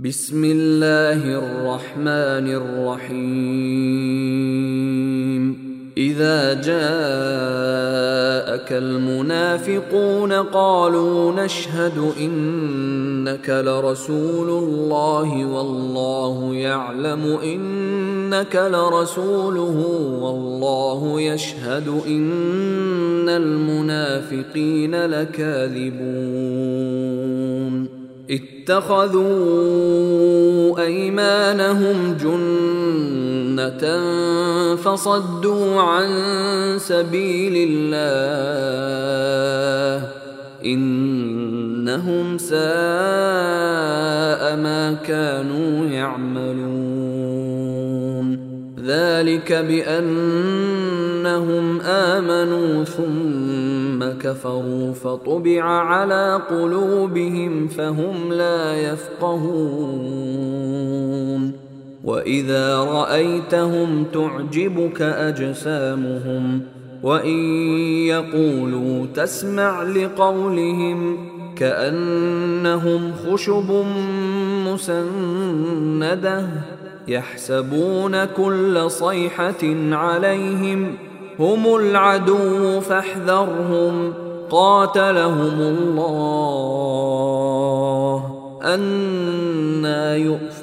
بسم الله الرحمن الرحيم إذا جاءك المنافقون قالوا نشهد إنك لرسول الله والله يعلم إنك لرسوله والله يشهد إن المنافقين لكاذبون اتخذوا أيمانهم جنة فصدوا عن سبيل الله إنهم ساء ما كانوا يعملون ذلك بأنهم آمنوا ثم كفروا فطبع على قلوبهم فهم لا يفقهون وإذا رأيتهم تعجبك أجسامهم وإن يقولوا تسمع لقولهم كأنهم خشب مسندة يحسبون كل صيحة عليهم هم العدو فاحذرهم قاتلهم الله أنى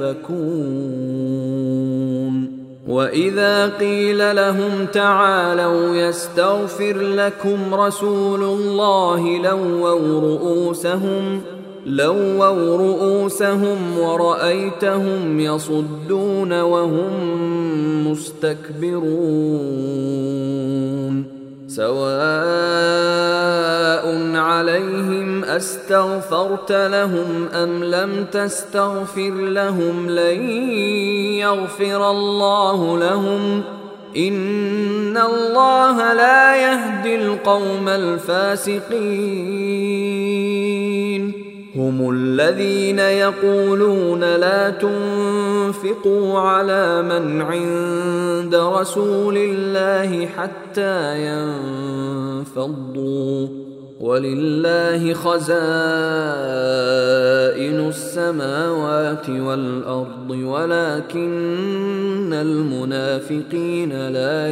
يؤفكون وإذا قيل لهم تعالوا يستغفر لكم رسول الله لووا رؤوسهم ورأيتهم يصدون وهم مستكبرون سواء عليهم أستغفرت لهم أم لم تستغفر لهم لن يغفر الله لهم إن الله لا يهدي القوم الفاسقين هم الذين يقولون لا تنفقوا على من عند رسول الله حتى ينفضوا ولله خزائن السماوات والأرض ولكن المنافقين لا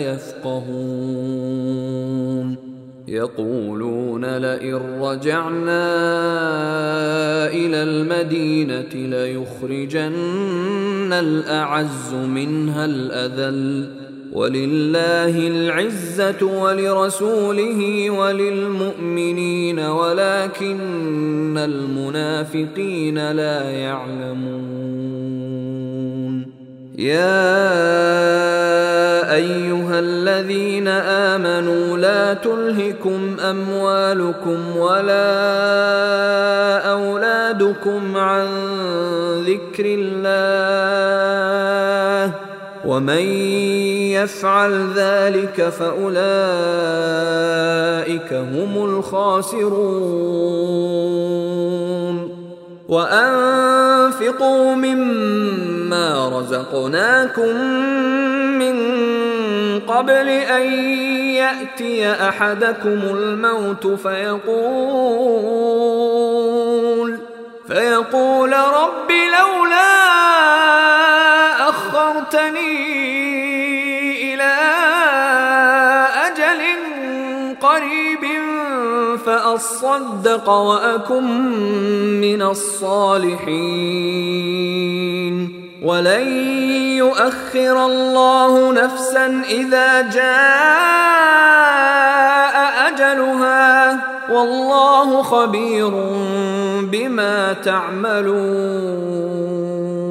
يفقهون يقولون لئن رجعنا إلى المدينة ليخرجن الأعز منها الأذل ولله العزة ولرسوله وللمؤمنين ولكن المنافقين لا يعلمون يا أيها الذين آمنوا لا تلهكم أموالكم ولا أولادكم عن ذكر الله ومن يفعل ذلك فأولئك هم الخاسرون وأنفقوا مما رزقناكم من قبل أن يأتي أحدكم الموت فيقول رب لولا أخرتني إلى أجل قريب فأصدق وأكن من الصالحين ولن يؤخر الله نفسا إذا جاء أجلها والله خبير بما تعملون